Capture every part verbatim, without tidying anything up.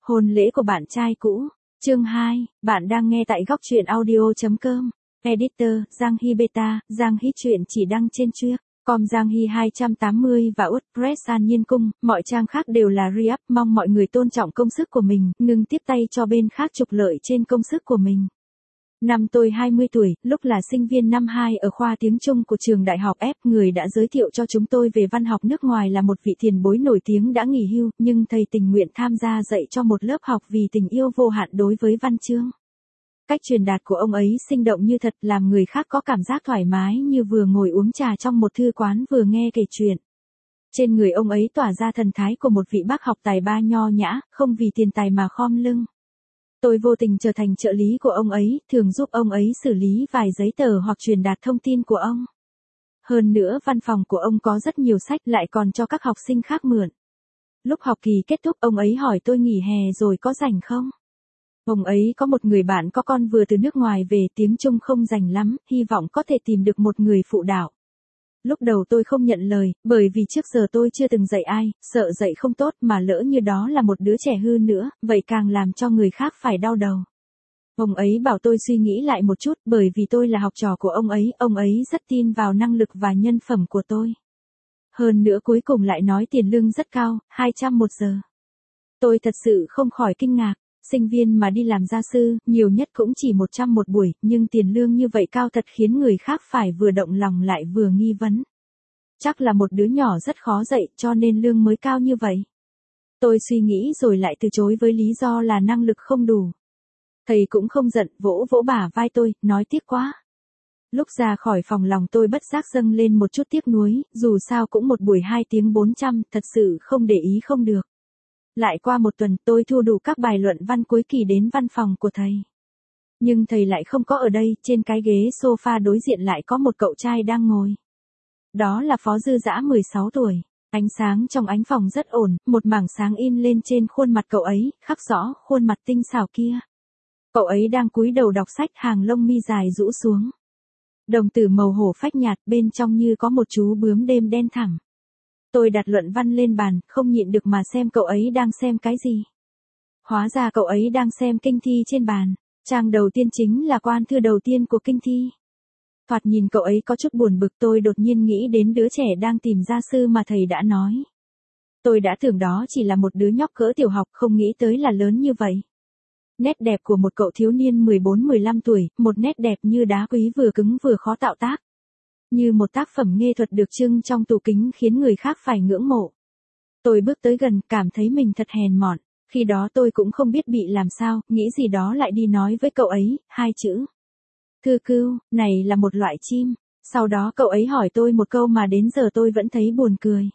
Hôn lễ của bạn trai cũ. Chương hai, bạn đang nghe tại góc truyện audio chấm com. Editor, Giang Hy Beta, Giang Hy truyện chỉ đăng trên Truyện com Giang Hy hai trăm tám mươi và WordPress An Nhiên Cung, mọi trang khác đều là re-up, mong mọi người tôn trọng công sức của mình, ngừng tiếp tay cho bên khác trục lợi trên công sức của mình. Năm tôi hai mươi tuổi, lúc là sinh viên năm hai ở khoa tiếng Trung của trường đại học F, người đã giới thiệu cho chúng tôi về văn học nước ngoài là một vị tiền bối nổi tiếng đã nghỉ hưu, nhưng thầy tình nguyện tham gia dạy cho một lớp học vì tình yêu vô hạn đối với văn chương. Cách truyền đạt của ông ấy sinh động như thật, làm người khác có cảm giác thoải mái như vừa ngồi uống trà trong một thư quán vừa nghe kể chuyện. Trên người ông ấy tỏa ra thần thái của một vị bác học tài ba nho nhã, không vì tiền tài mà khom lưng. Tôi vô tình trở thành trợ lý của ông ấy, thường giúp ông ấy xử lý vài giấy tờ hoặc truyền đạt thông tin của ông. Hơn nữa văn phòng của ông có rất nhiều sách, lại còn cho các học sinh khác mượn. Lúc học kỳ kết thúc, ông ấy hỏi tôi nghỉ hè rồi có rảnh không? Ông ấy có một người bạn có con vừa từ nước ngoài về, tiếng Trung không rành lắm, hy vọng có thể tìm được một người phụ đạo. Lúc đầu tôi không nhận lời, bởi vì trước giờ tôi chưa từng dạy ai, sợ dạy không tốt mà lỡ như đó là một đứa trẻ hư nữa, vậy càng làm cho người khác phải đau đầu. Ông ấy bảo tôi suy nghĩ lại một chút, bởi vì tôi là học trò của ông ấy, ông ấy rất tin vào năng lực và nhân phẩm của tôi. Hơn nữa cuối cùng lại nói tiền lương rất cao, hai trăm một giờ. Tôi thật sự không khỏi kinh ngạc. Sinh viên mà đi làm gia sư, nhiều nhất cũng chỉ một trăm một buổi, nhưng tiền lương như vậy cao thật khiến người khác phải vừa động lòng lại vừa nghi vấn. Chắc là một đứa nhỏ rất khó dạy cho nên lương mới cao như vậy. Tôi suy nghĩ rồi lại từ chối với lý do là năng lực không đủ. Thầy cũng không giận, vỗ vỗ bả vai tôi, nói tiếc quá. Lúc ra khỏi phòng lòng tôi bất giác dâng lên một chút tiếc nuối, dù sao cũng một buổi hai tiếng bốn trăm, thật sự không để ý không được. Lại qua một tuần tôi thu đủ các bài luận văn cuối kỳ đến văn phòng của thầy. Nhưng thầy lại không có ở đây, trên cái ghế sofa đối diện lại có một cậu trai đang ngồi. Đó là Phó Dư Dã mười sáu tuổi. Ánh sáng trong ánh phòng rất ổn, một mảng sáng in lên trên khuôn mặt cậu ấy, khắc rõ khuôn mặt tinh xảo kia. Cậu ấy đang cúi đầu đọc sách, hàng lông mi dài rũ xuống. Đồng tử màu hổ phách nhạt, bên trong như có một chú bướm đêm đen thẳm. Tôi đặt luận văn lên bàn, không nhịn được mà xem cậu ấy đang xem cái gì. Hóa ra cậu ấy đang xem kinh thi trên bàn. Trang đầu tiên chính là quan thư đầu tiên của kinh thi. Thoạt nhìn cậu ấy có chút buồn bực, tôi đột nhiên nghĩ đến đứa trẻ đang tìm gia sư mà thầy đã nói. Tôi đã tưởng đó chỉ là một đứa nhóc cỡ tiểu học, không nghĩ tới là lớn như vậy. Nét đẹp của một cậu thiếu niên mười bốn mười lăm tuổi, một nét đẹp như đá quý vừa cứng vừa khó tạo tác. Như một tác phẩm nghệ thuật được trưng trong tủ kính khiến người khác phải ngưỡng mộ. Tôi bước tới gần, cảm thấy mình thật hèn mọn. Khi đó tôi cũng không biết bị làm sao, nghĩ gì đó lại đi nói với cậu ấy, hai chữ. Thư cưu, này là một loại chim. Sau đó cậu ấy hỏi tôi một câu mà đến giờ tôi vẫn thấy buồn cười.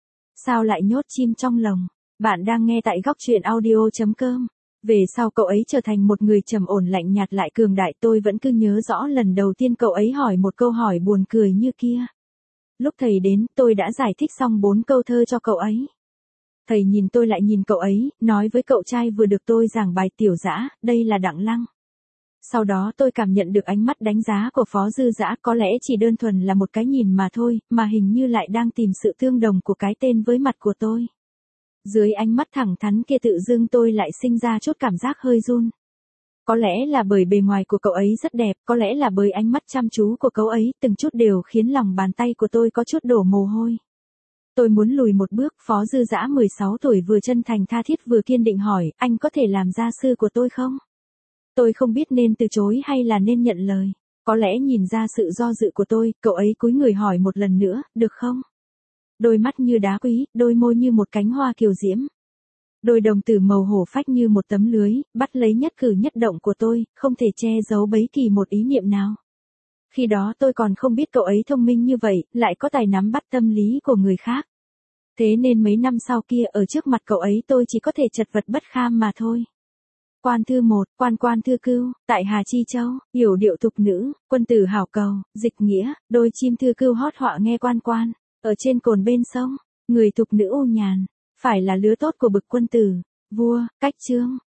Sao lại nhốt chim trong lồng? Bạn đang nghe tại góc truyện audio chấm com. Về sau cậu ấy trở thành một người trầm ổn lạnh nhạt lại cường đại, tôi vẫn cứ nhớ rõ lần đầu tiên cậu ấy hỏi một câu hỏi buồn cười như kia. Lúc thầy đến, tôi đã giải thích xong bốn câu thơ cho cậu ấy. Thầy nhìn tôi lại nhìn cậu ấy, nói với cậu trai vừa được tôi giảng bài, Tiểu Dã, đây là Đặng Lăng. Sau đó tôi cảm nhận được ánh mắt đánh giá của Phó Dư Dã, có lẽ chỉ đơn thuần là một cái nhìn mà thôi, mà hình như lại đang tìm sự tương đồng của cái tên với mặt của tôi. Dưới ánh mắt thẳng thắn kia tự dưng tôi lại sinh ra chút cảm giác hơi run. Có lẽ là bởi bề ngoài của cậu ấy rất đẹp, có lẽ là bởi ánh mắt chăm chú của cậu ấy, từng chút đều khiến lòng bàn tay của tôi có chút đổ mồ hôi. Tôi muốn lùi một bước, Phó Dư Dã mười sáu tuổi vừa chân thành tha thiết vừa kiên định hỏi, anh có thể làm gia sư của tôi không? Tôi không biết nên từ chối hay là nên nhận lời. Có lẽ nhìn ra sự do dự của tôi, cậu ấy cúi người hỏi một lần nữa, được không? Đôi mắt như đá quý, đôi môi như một cánh hoa kiều diễm. Đôi đồng tử màu hổ phách như một tấm lưới, bắt lấy nhất cử nhất động của tôi, không thể che giấu bấy kỳ một ý niệm nào. Khi đó tôi còn không biết cậu ấy thông minh như vậy, lại có tài nắm bắt tâm lý của người khác. Thế nên mấy năm sau kia ở trước mặt cậu ấy tôi chỉ có thể chật vật bất kham mà thôi. Quan thư một, quan quan thư cưu, tại Hà Chi Châu, yểu điệu thục nữ, quân tử hảo cầu, dịch nghĩa, đôi chim thư cưu hót họa nghe quan quan, ở trên cồn bên sông, người thục nữ u nhàn, phải là lứa tốt của bực quân tử, vua, cách chương,